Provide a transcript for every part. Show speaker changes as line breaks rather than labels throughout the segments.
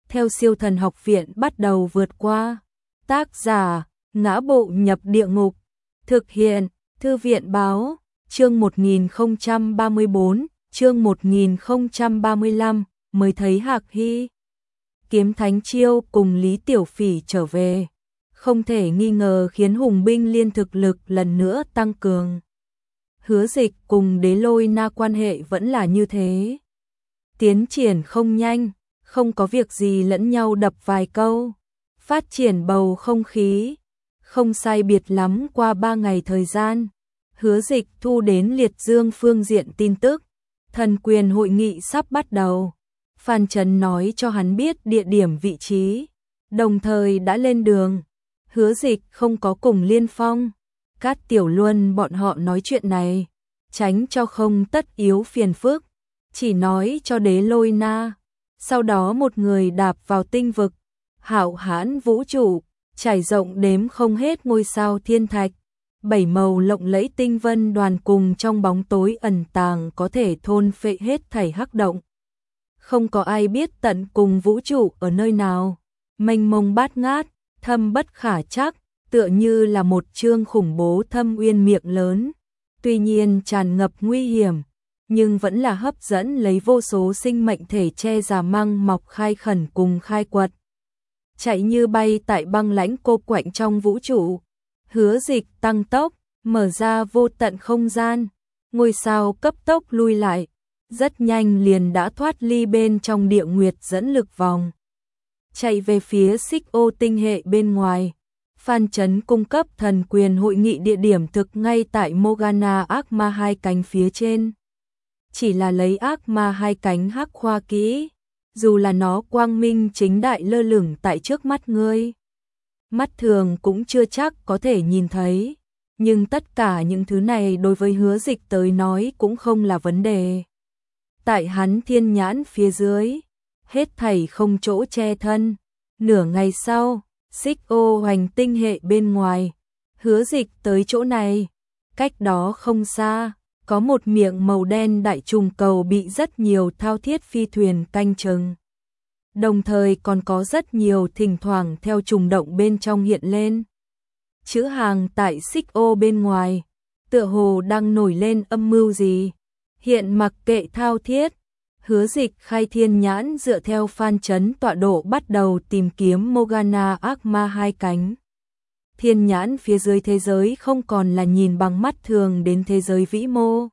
theo Siêu Thần Học Viện bắt đầu vượt qua. Tác giả: Ngã Bộ Nhập Địa Ngục. Thực hiện: Thư viện báo. Chương 1034, chương 1035, mới thấy Hạc Hy. Kiếm Thánh Chiêu cùng Lý Tiểu Phỉ trở về, không thể nghi ngờ khiến Hùng binh liên thực lực lần nữa tăng cường. Hứa Dịch cùng Đế Lôi Na quan hệ vẫn là như thế. Tiến triển không nhanh, không có việc gì lẫn nhau đập vài câu. Phát triển bầu không khí. Không sai biệt lắm qua 3 ngày thời gian, Hứa Dịch thu đến Liệt Dương phương diện tin tức. Thần quyền hội nghị sắp bắt đầu. Phan Chấn nói cho hắn biết địa điểm vị trí, đồng thời đã lên đường. Hứa Dịch không có cùng Liên Phong, Cát Tiểu Luân bọn họ nói chuyện này, tránh cho không tất yếu phiền phức, chỉ nói cho Đế Lôi Na. Sau đó một người đạp vào tinh vực, hạo hãn vũ trụ, trải rộng đếm không hết ngôi sao thiên thạch, 7 màu lộng lẫy tinh vân đoàn cùng trong bóng tối ẩn tàng có thể thôn phệ hết thảy hắc động. Không có ai biết tận cùng vũ trụ ở nơi nào, mênh mông bát ngát, thâm bất khả trắc, tựa như là một chương khủng bố thâm uyên miệng lớn. Tuy nhiên tràn ngập nguy hiểm, nhưng vẫn là hấp dẫn lấy vô số sinh mệnh thể che già măng mọc khai khẩn cùng khai quật. Chạy như bay tại băng lãnh cô quạnh trong vũ trụ, Hứa Dịch tăng tốc, mở ra vô tận không gian, ngôi sao cấp tốc lui lại, rất nhanh liền đã thoát ly bên trong địa nguyệt dẫn lực vòng. Chạy về phía Xích Ô tinh hệ bên ngoài, Phan Chấn cung cấp thần quyền hội nghị địa điểm thực ngay tại Morgana ác ma hai cánh phía trên. Chỉ là lấy ác ma hai cánh hắc khoa kỹ, dù là nó quang minh chính đại lơ lửng tại trước mắt ngươi, mắt thường cũng chưa chắc có thể nhìn thấy, nhưng tất cả những thứ này đối với Hứa Dịch tới nói cũng không là vấn đề. Tại hắn thiên nhãn phía dưới, hết thảy không chỗ che thân. Nửa ngày sau, Xích Ô hoành tinh hệ bên ngoài, Hứa Dịch tới chỗ này, cách đó không xa, có một miệng màu đen đại trùng cầu bị rất nhiều thao thiết phi thuyền canh chừng. Đồng thời còn có rất nhiều thỉnh thoảng theo trùng động bên trong hiện lên. Chữ hàng tại Xích Ô bên ngoài, tựa hồ đang nổi lên âm mưu gì. Hiện mặc kệ thao thiết, Hứa Dịch khai thiên nhãn dựa theo Phan Chấn tọa độ bắt đầu tìm kiếm Morgana ác ma hai cánh. Thiên nhãn phía dưới thế giới không còn là nhìn bằng mắt thường đến thế giới vĩ mô,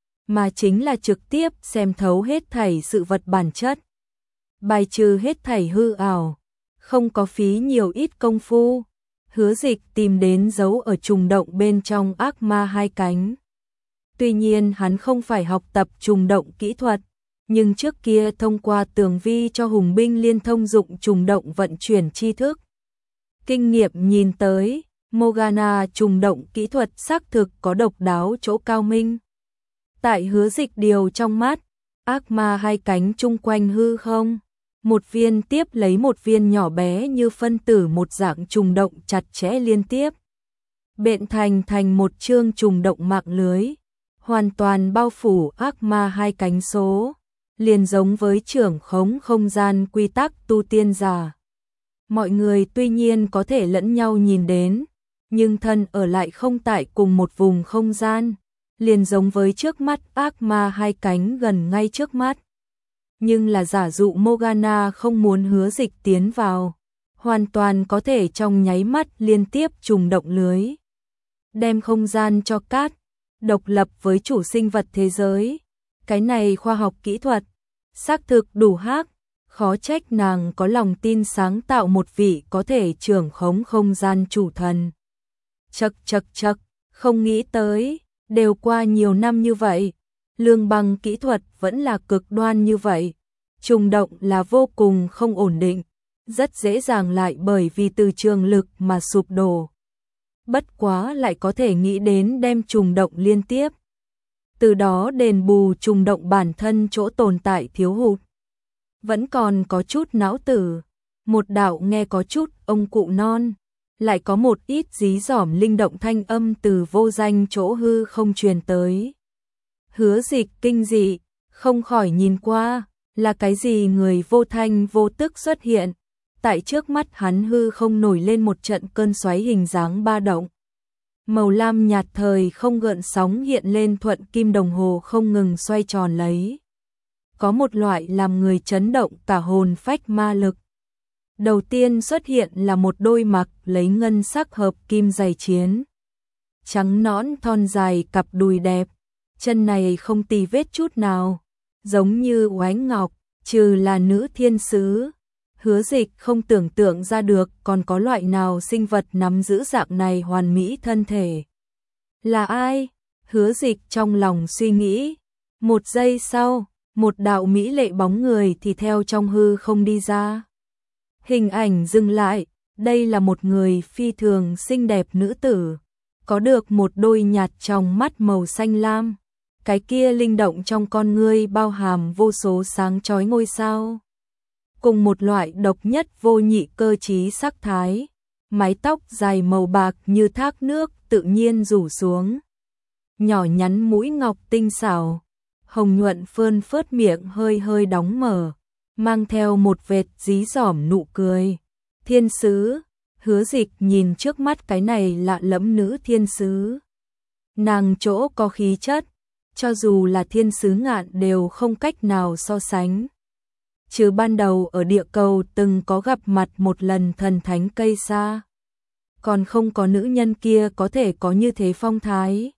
mà chính là trực tiếp xem thấu hết thảy sự vật bản chất, bài trừ hết thảy hư ảo, không có phí nhiều ít công phu. Hứa Dịch tìm đến dấu ở trùng động bên trong ác ma hai cánh. Tuy nhiên hắn không phải học tập trùng động kỹ thuật, nhưng trước kia thông qua tường vi cho hùng binh liên thông dụng trùng động vận chuyển tri thức. Kinh nghiệm nhìn tới, Morgana trùng động kỹ thuật xác thực có độc đáo chỗ cao minh. Tại Hứa Dịch điều trong mắt, ác ma hai cánh chung quanh hư không, một viên tiếp lấy một viên nhỏ bé như phân tử một dạng trùng động chặt chẽ liên tiếp, bện thành một chương trùng động mạng lưới, hoàn toàn bao phủ ác ma hai cánh số, liền giống với trưởng khống không gian quy tắc tu tiên giả. Mọi người tuy nhiên có thể lẫn nhau nhìn đến, nhưng thân ở lại không tại cùng một vùng không gian, liền giống với trước mắt ác ma hai cánh gần ngay trước mắt. Nhưng là giả dụ Morgana không muốn Hứa Dịch tiến vào, hoàn toàn có thể trong nháy mắt liên tiếp trùng động lưới, đem không gian cho cát, độc lập với chủ sinh vật thế giới. Cái này khoa học kỹ thuật xác thực đủ hắc, khó trách nàng có lòng tin sáng tạo một vị có thể trưởng khống không gian chủ thần. Chậc, không nghĩ tới, đều qua nhiều năm như vậy, lương bằng kỹ thuật vẫn là cực đoan như vậy. Trùng động là vô cùng không ổn định, rất dễ dàng lại bởi vì từ trường lực mà sụp đổ. Bất quá lại có thể nghĩ đến đem trùng động liên tiếp, từ đó đền bù trùng động bản thân chỗ tồn tại thiếu hụt. Vẫn còn có chút não tử, một đạo nghe có chút ông cụ non, lại có một ít dí dỏm linh động thanh âm từ vô danh chỗ hư không truyền tới. Hứa Dịch kinh dị, không khỏi nhìn qua, là cái gì người vô thanh vô tức xuất hiện, tại trước mắt hắn hư không nổi lên một trận cơn xoáy hình dáng ba động. Màu lam nhạt thời không gợn sóng hiện lên thuận kim đồng hồ không ngừng xoay tròn lấy. Có một loại làm người chấn động cả hồn phách ma lực. Đầu tiên xuất hiện là một đôi mặc lấy ngân sắc hợp kim giày chiến. Trắng nõn thon dài cặp đùi đẹp, chân này không tì vết chút nào, giống như oánh ngọc, trừ là nữ thiên sứ. Hứa Dịch không tưởng tượng ra được còn có loại nào sinh vật nắm giữ dạng này hoàn mỹ thân thể. Là ai? Hứa Dịch trong lòng suy nghĩ. Một giây sau, một đạo mỹ lệ bóng người thì theo trong hư không đi ra. Hình ảnh dừng lại, đây là một người phi thường xinh đẹp nữ tử, có được một đôi nhạt trong mắt màu xanh lam. Cái kia linh động trong con ngươi bao hàm vô số sáng chói ngôi sao. Cùng một loại độc nhất vô nhị cơ trí sắc thái, mái tóc dài màu bạc như thác nước tự nhiên rủ xuống. Nhỏ nhắn mũi ngọc tinh xảo, hồng nhuận phơn phớt miệng hơi hơi đóng mở, mang theo một vệt dí dỏm nụ cười. Thiên sứ, Hứa Dịch nhìn trước mắt cái này lạ lẫm nữ thiên sứ. Nàng chỗ có khí chất, cho dù là thiên sứ ngạn đều không cách nào so sánh. Chứ ban đầu ở địa cầu từng có gặp mặt một lần thần thánh cây sa. Còn không có nữ nhân kia có thể có như thế phong thái.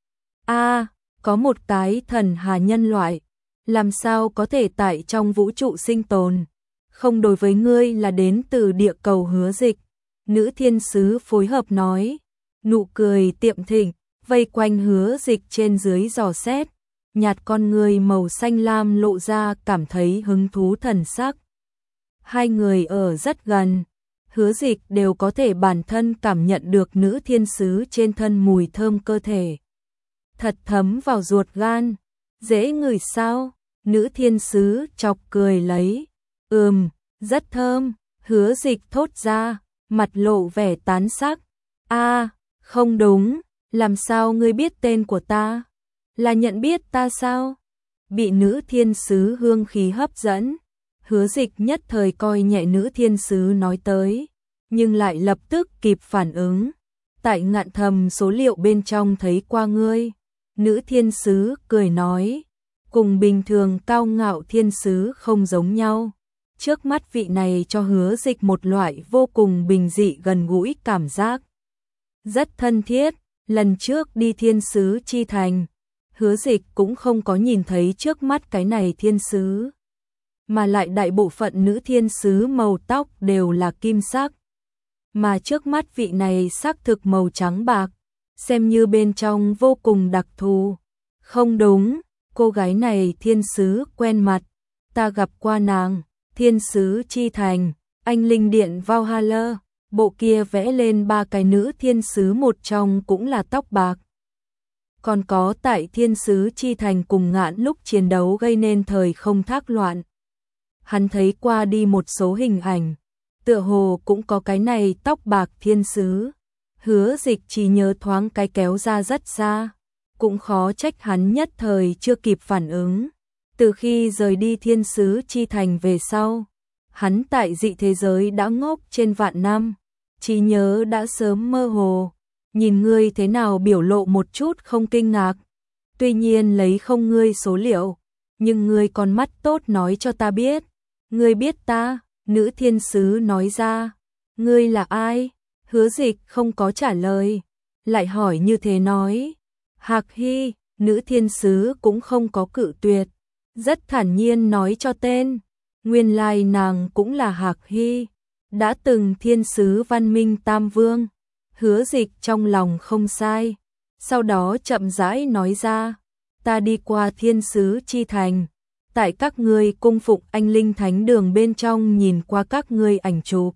Có một cái thần hà nhân loại, làm sao có thể tại trong vũ trụ sinh tồn. Không, đối với ngươi là đến từ địa cầu Hứa Dịch. Nữ thiên sứ phối hợp nói, nụ cười tiệm thịnh, vây quanh Hứa Dịch trên dưới dò xét. Nhạt con người màu xanh lam lộ ra cảm thấy hứng thú thần sắc. Hai người ở rất gần, Hứa Dịch đều có thể bản thân cảm nhận được nữ thiên sứ trên thân mùi thơm cơ thể. Thật thấm vào ruột gan, dễ ngửi sao? Nữ thiên sứ chọc cười lấy. Rất thơm, Hứa Dịch thốt ra, mặt lộ vẻ tán sắc. Không đúng, làm sao ngươi biết tên của ta? Là nhận biết ta sao? Bị nữ thiên sứ hương khí hấp dẫn, Hứa Dịch nhất thời coi nhẹ nữ thiên sứ nói tới, nhưng lại lập tức kịp phản ứng. Tại ngạn thầm số liệu bên trong thấy qua ngươi. Nữ thiên sứ cười nói, cùng bình thường cao ngạo thiên sứ không giống nhau. Trước mắt vị này cho Hứa Dịch một loại vô cùng bình dị gần gũi cảm giác. Rất thân thiết, lần trước đi thiên sứ chi thành, Hứa Dịch cũng không có nhìn thấy trước mắt cái này thiên sứ. Mà lại đại bộ phận nữ thiên sứ màu tóc đều là kim sắc. Mà trước mắt vị này sắc thực màu trắng bạc, xem như bên trong vô cùng đặc thù. Không đúng, cô gái này thiên sứ quen mặt, ta gặp qua nàng, thiên sứ chi thành, anh linh điện Valhalla, bộ kia vẽ lên 3 cái nữ thiên sứ một trong cũng là tóc bạc. Còn có tại thiên sứ chi thành cùng ngạn lúc chiến đấu gây nên thời không thác loạn. Hắn thấy qua đi một số hình ảnh, tựa hồ cũng có cái này tóc bạc thiên sứ. Hứa Dịch chỉ nhớ thoáng cái kéo ra rất xa, cũng khó trách hắn nhất thời chưa kịp phản ứng. Từ khi rời đi thiên sứ chi thành về sau, hắn tại dị thế giới đã ngốc trên vạn năm, trí nhớ đã sớm mơ hồ. Nhìn ngươi thế nào biểu lộ một chút không kinh ngạc. Tuy nhiên lấy không ngươi số liệu, nhưng ngươi còn mắt tốt nói cho ta biết. Ngươi biết ta? Nữ thiên sứ nói ra. Ngươi là ai? Hứa Dịch không có trả lời, lại hỏi như thế nói. Hạc Hy, nữ thiên sứ cũng không có cự tuyệt, rất thản nhiên nói cho tên. Nguyên lai nàng cũng là Hạc Hy, đã từng thiên sứ văn minh Tam Vương. Hứa Dịch trong lòng không sai, sau đó chậm rãi nói ra, ta đi qua thiên sứ chi thành, tại các ngươi cung phụng anh linh thánh đường bên trong nhìn qua các ngươi ảnh chụp.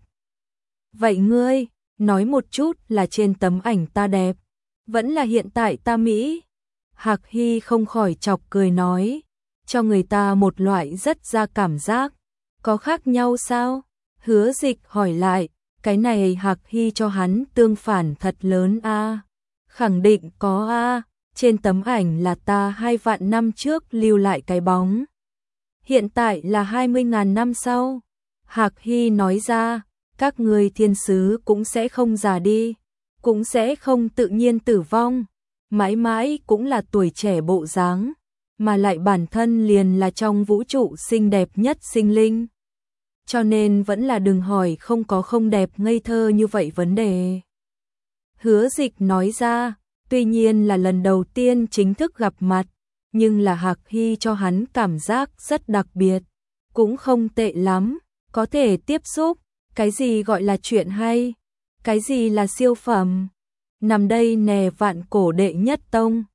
Vậy ngươi, nói một chút là trên tấm ảnh ta đẹp, vẫn là hiện tại ta mỹ? Hạc Hy không khỏi chọc cười nói, cho người ta một loại rất ra cảm giác, có khác nhau sao? Hứa Dịch hỏi lại, cái này Hạc Hy cho hắn tương phản thật lớn a. Khẳng định có a, trên tấm ảnh là ta 2 vạn năm trước lưu lại cái bóng. hiện tại là 20.000 năm sau. Hạc Hy nói ra, các người thiên sứ cũng sẽ không già đi, cũng sẽ không tự nhiên tử vong, mãi mãi cũng là tuổi trẻ bộ dáng, mà lại bản thân liền là trong vũ trụ xinh đẹp nhất sinh linh. Cho nên vẫn là đừng hỏi không có không đẹp ngây thơ như vậy vấn đề. Hứa Dịch nói ra, tuy nhiên là lần đầu tiên chính thức gặp mặt, nhưng là Hạc Hy cho hắn cảm giác rất đặc biệt, cũng không tệ lắm, có thể tiếp xúc, cái gì gọi là chuyện hay, cái gì là siêu phẩm. Nằm đây nè Vạn Cổ đệ nhất tông,